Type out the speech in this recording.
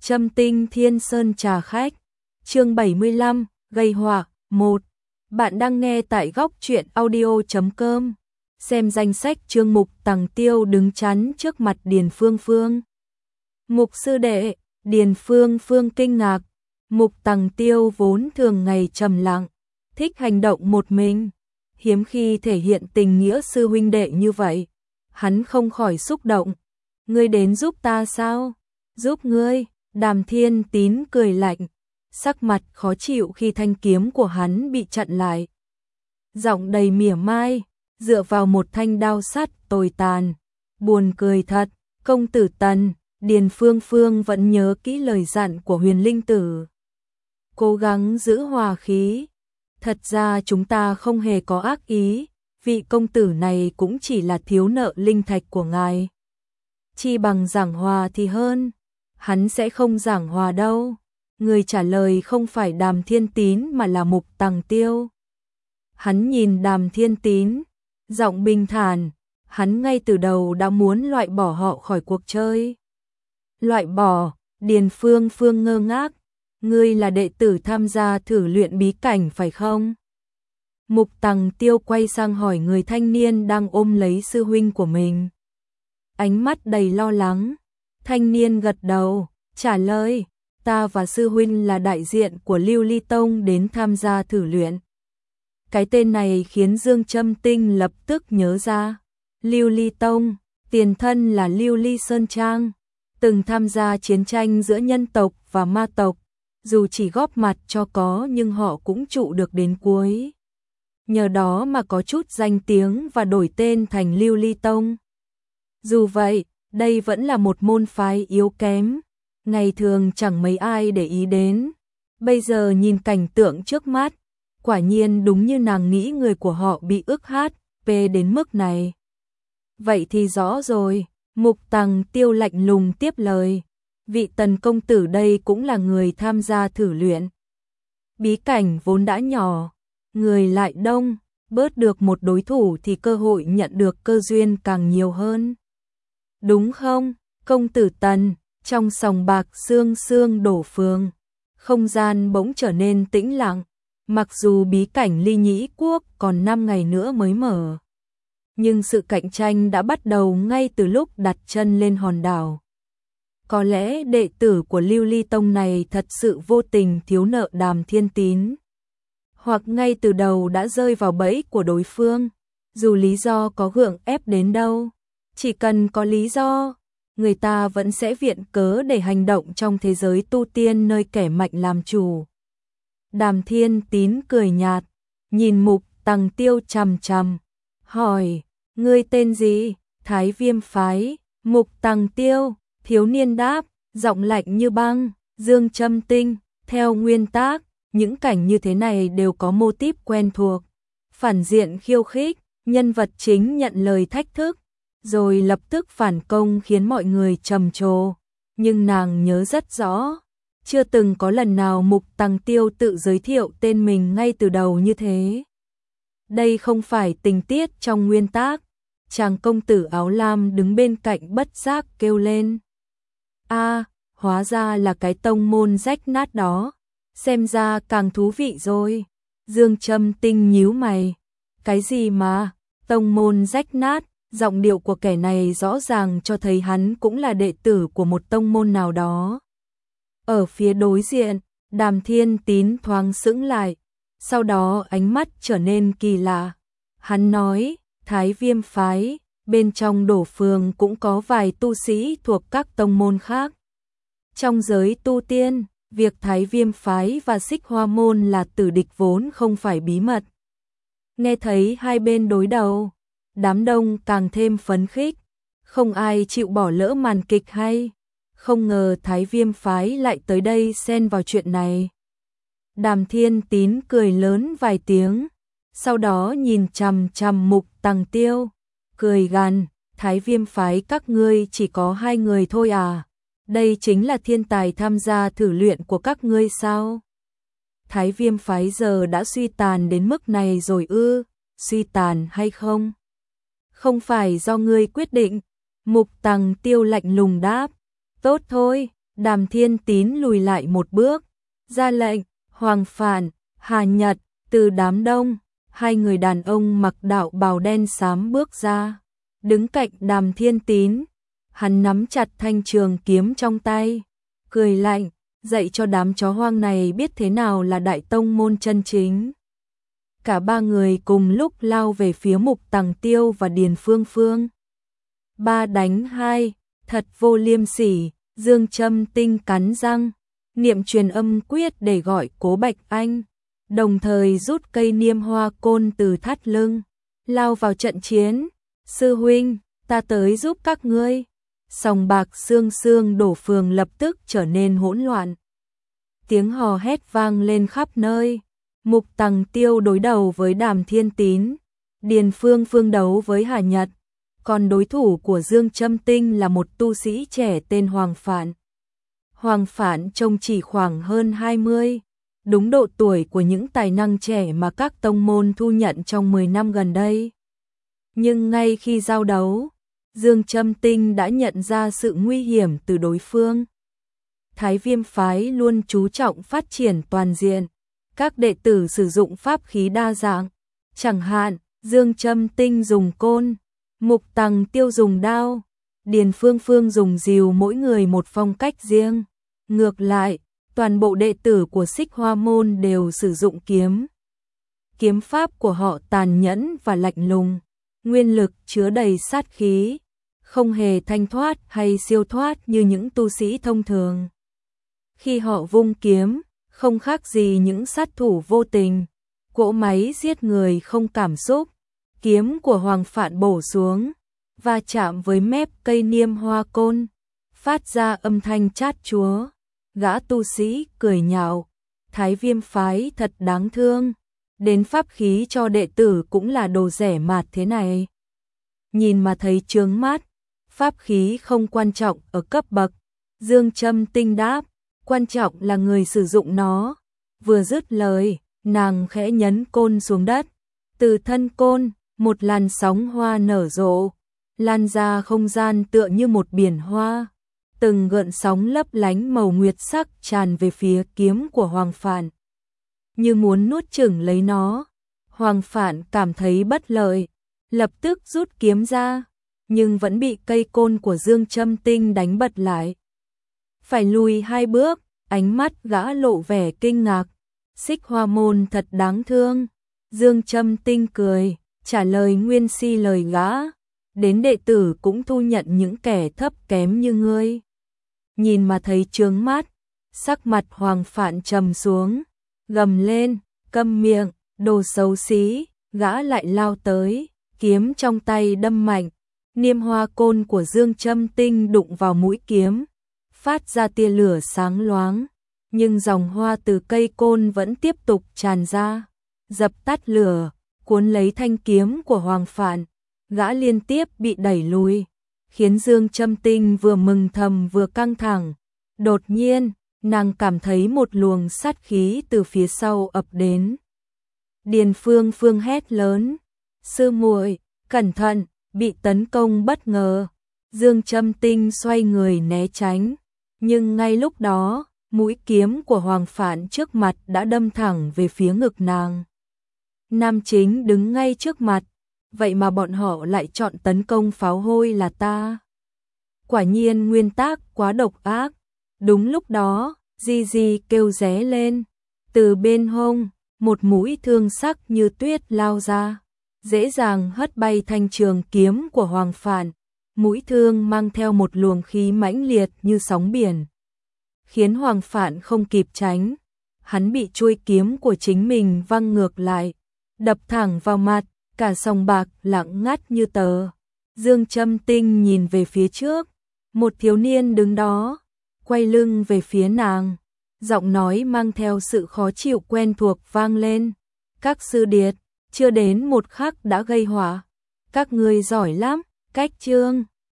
Châm Tinh Thiên Sơn trà khách. Chương 75, gây họa 1. Bạn đang nghe tại góc truyện audio.com. Xem danh sách chương mục Tằng Tiêu đứng chắn trước mặt Điền Phương Phương. Mục sư đệ, Điền Phương Phương kinh ngạc. Mục Tằng Tiêu vốn thường ngày trầm lặng, thích hành động một mình, hiếm khi thể hiện tình nghĩa sư huynh đệ như vậy. Hắn không khỏi xúc động. Ngươi đến giúp ta sao? Giúp ngươi? Đàm Thiên Tín cười lạnh, sắc mặt khó chịu khi thanh kiếm của hắn bị chặn lại. Giọng đầy mỉa mai, dựa vào một thanh đao sắt tồi tàn. Buồn cười thật, công tử Tần. Điền Phương Phương vẫn nhớ kỹ lời dặn của Huyền Linh Tử. Cố gắng giữ hòa khí. Thật ra chúng ta không hề có ác ý, vị công tử này cũng chỉ là thiếu nợ linh thạch của ngài. Chi bằng giảng hòa thì hơn. Hắn sẽ không giảng hòa đâu. Người trả lời không phải Đàm Thiên Tín mà là Mục Tằng Tiêu. Hắn nhìn Đàm Thiên Tín, giọng bình thản, hắn ngay từ đầu đã muốn loại bỏ họ khỏi cuộc chơi. Loại bỏ? Điền Phương Phương ngơ ngác. Ngươi là đệ tử tham gia thử luyện bí cảnh phải không? Mục Tằng Tiêu quay sang hỏi người thanh niên đang ôm lấy sư huynh của mình. Ánh mắt đầy lo lắng. Thanh niên gật đầu, trả lời, ta và sư huynh là đại diện của Lưu Ly Tông đến tham gia thử luyện. Cái tên này khiến Dương Châm Tinh lập tức nhớ ra. Lưu Ly Tông, tiền thân là Lưu Ly Sơn Trang, từng tham gia chiến tranh giữa nhân tộc và ma tộc, dù chỉ góp mặt cho có nhưng họ cũng trụ được đến cuối. Nhờ đó mà có chút danh tiếng và đổi tên thành Lưu Ly Tông. Dù vậy, đây vẫn là một môn phái yếu kém, ngày thường chẳng mấy ai để ý đến. Bây giờ nhìn cảnh tượng trước mắt, quả nhiên đúng như nàng nghĩ người của họ bị ức HP đến mức này. Vậy thì rõ rồi, Mục Tằng Tiêu lạnh lùng tiếp lời. Vị Tần công tử đây cũng là người tham gia thử luyện. Bí cảnh vốn đã nhỏ, người lại đông, bớt được một đối thủ thì cơ hội nhận được cơ duyên càng nhiều hơn. Đúng không, công tử Tần? Trong sòng bạc sương sương đổ phường, không gian bỗng trở nên tĩnh lặng. Mặc dù bí cảnh Ly Nhĩ Quốc còn 5 ngày nữa mới mở, nhưng sự cạnh tranh đã bắt đầu ngay từ lúc đặt chân lên hòn đảo. Có lẽ đệ tử của Lưu Ly Tông này thật sự vô tình thiếu nợ Đàm Thiên Tín, hoặc ngay từ đầu đã rơi vào bẫy của đối phương. Dù lý do có gượng ép đến đâu, chỉ cần có lý do, người ta vẫn sẽ viện cớ để hành động trong thế giới tu tiên nơi kẻ mạnh làm chủ. Đàm Thiên Tín cười nhạt, nhìn Mục Tằng Tiêu chằm chằm, hỏi, ngươi tên gì? Thái Viêm phái. Mục Tằng Tiêu, thiếu niên đáp, giọng lạnh như băng. Dương Châm Tinh, theo nguyên tắc, những cảnh như thế này đều có mô típ quen thuộc. Phản diện khiêu khích, nhân vật chính nhận lời thách thức, rồi lập tức phản công khiến mọi người trầm trồ. Nhưng nàng nhớ rất rõ, chưa từng có lần nào Mục Tằng Tiêu tự giới thiệu tên mình ngay từ đầu như thế. Đây không phải tình tiết trong nguyên tắc. Chàng công tử áo lam đứng bên cạnh bất giác kêu lên. A, hóa ra là cái tông môn rách nát đó. Xem ra càng thú vị rồi. Dương Châm Tinh nhíu mày. Cái gì mà, tông môn rách nát? Giọng điệu của kẻ này rõ ràng cho thấy hắn cũng là đệ tử của một tông môn nào đó. Ở phía đối diện, Đàm Thiên Tín thoáng sững lại, sau đó ánh mắt trở nên kỳ lạ. Hắn nói, Thái Viêm phái, bên trong đổ phường cũng có vài tu sĩ thuộc các tông môn khác. Trong giới tu tiên, việc Thái Viêm phái và Xích Hoa môn là tử địch vốn không phải bí mật. Nghe thấy hai bên đối đầu, đám đông càng thêm phấn khích, không ai chịu bỏ lỡ màn kịch hay. Không ngờ Thái Viêm phái lại tới đây xen vào chuyện này. Đàm Thiên Tín cười lớn vài tiếng, sau đó nhìn chằm chằm Mục Tằng Tiêu, cười gằn, Thái Viêm phái các ngươi chỉ có 2 người thôi à? Đây chính là thiên tài tham gia thử luyện của các ngươi sao? Thái Viêm phái giờ đã suy tàn đến mức này rồi ư? Suy tàn hay không? Không phải do ngươi quyết định. Mục Tằng Tiêu lạnh lùng đáp. Tốt thôi, Đàm Thiên Tín lùi lại một bước, ra lệnh, Hoàng Phản, Hà Nhật, từ đám đông, hai người đàn ông mặc đạo bào đen xám bước ra, đứng cạnh Đàm Thiên Tín. Hắn nắm chặt thanh trường kiếm trong tay, cười lạnh, dạy cho đám chó hoang này biết thế nào là đại tông môn chân chính. Cả ba người cùng lúc lao về phía Mục Tằng Tiêu và Điền Phương Phương. 3 đánh 2, thật vô liêm sỉ. Dương Châm Tinh cắn răng, niệm truyền âm quyết để gọi Cố Bạch Anh, đồng thời rút cây niêm hoa côn từ thắt lưng, lao vào trận chiến. Sư huynh, ta tới giúp các ngươi. Sòng bạc Xương Xương Đổ phường lập tức trở nên hỗn loạn. Tiếng hò hét vang lên khắp nơi. Mục Tằng Tiêu đối đầu với Đàm Thiên Tín, Điền Phương Phương đấu với Hà Nhật, còn đối thủ của Dương Châm Tinh là một tu sĩ trẻ tên Hoàng Phản. Hoàng Phản trông chỉ khoảng hơn 20, đúng độ tuổi của những tài năng trẻ mà các tông môn thu nhận trong 10 năm gần đây. Nhưng ngay khi giao đấu, Dương Châm Tinh đã nhận ra sự nguy hiểm từ đối phương. Thái Viêm phái luôn chú trọng phát triển toàn diện, các đệ tử sử dụng pháp khí đa dạng, chẳng hạn Dương Châm Tinh dùng côn, Mục Tằng Tiêu dùng đao, Điền Phương Phương dùng rìu, mỗi người một phong cách riêng. Ngược lại, toàn bộ đệ tử của Xích Hoa môn đều sử dụng kiếm. Kiếm pháp của họ tàn nhẫn và lạnh lùng, nguyên lực chứa đầy sát khí, không hề thanh thoát hay siêu thoát như những tu sĩ thông thường. Khi họ vung kiếm, không khác gì những sát thủ vô tình, cỗ máy giết người không cảm xúc. Kiếm của Hoàng Phản bổ xuống, va chạm với mép cây niêm hoa côn, phát ra âm thanh chát chúa. Gã tu sĩ cười nhạo, Thái Viêm phái thật đáng thương, đến pháp khí cho đệ tử cũng là đồ rẻ mạt thế này. Nhìn mà thấy chướng mắt, pháp khí không quan trọng ở cấp bậc. Dương Châm Tinh đáp, quan trọng là người sử dụng nó. Vừa dứt lời, nàng khẽ nhấn côn xuống đất, từ thân côn một làn sóng hoa nở rộ, lan ra không gian tựa như một biển hoa. Từng gợn sóng lấp lánh màu nguyệt sắc tràn về phía kiếm của Hoàng Phản, như muốn nuốt chửng lấy nó. Hoàng Phản cảm thấy bất lợi, lập tức rút kiếm ra, nhưng vẫn bị cây côn của Dương Châm Tinh đánh bật lại. Phải lùi 2 bước, ánh mắt gã lộ vẻ kinh ngạc. Xích Hoa môn thật đáng thương. Dương Châm Tinh cười, trả lời nguyên si lời gã, đến đệ tử cũng thu nhận những kẻ thấp kém như ngươi. Nhìn mà thấy chướng mắt, sắc mặt Hoàng Phản trầm xuống, gầm lên, câm miệng, đồ xấu xí. Gã lại lao tới, kiếm trong tay đâm mạnh, niêm hoa côn của Dương Châm Tinh đụng vào mũi kiếm, phát ra tia lửa sáng loáng, nhưng dòng hoa từ cây côn vẫn tiếp tục tràn ra, dập tắt lửa, cuốn lấy thanh kiếm của Hoàng Phản. Gã liên tiếp bị đẩy lùi, khiến Dương Châm Tinh vừa mừng thầm vừa căng thẳng. Đột nhiên, nàng cảm thấy một luồng sát khí từ phía sau ập đến. Điền Phương Phương hét lớn, sư muội, cẩn thận, bị tấn công bất ngờ. Dương Châm Tinh xoay người né tránh, nhưng ngay lúc đó, mũi kiếm của Hoàng Phản trước mặt đã đâm thẳng về phía ngực nàng. Nam chính đứng ngay trước mặt, vậy mà bọn họ lại chọn tấn công pháo hôi là ta. Quả nhiên nguyên tác quá độc ác. Đúng lúc đó, Di Di kêu ré lên, từ bên hông, một mũi thương sắc như tuyết lao ra, dễ dàng hất bay thanh trường kiếm của Hoàng Phản. Mũi thương mang theo một luồng khí mãnh liệt như sóng biển, khiến Hoàng Phản không kịp tránh. Hắn bị chuôi kiếm của chính mình văng ngược lại, đập thẳng vào mặt, cả sòng bạc lặng ngắt như tờ. Dương Châm Tinh nhìn về phía trước, một thiếu niên đứng đó, quay lưng về phía nàng, giọng nói mang theo sự khó chịu quen thuộc vang lên. Các sư điệt, chưa đến một khắc đã gây họa. Các ngươi giỏi lắm, cách chương.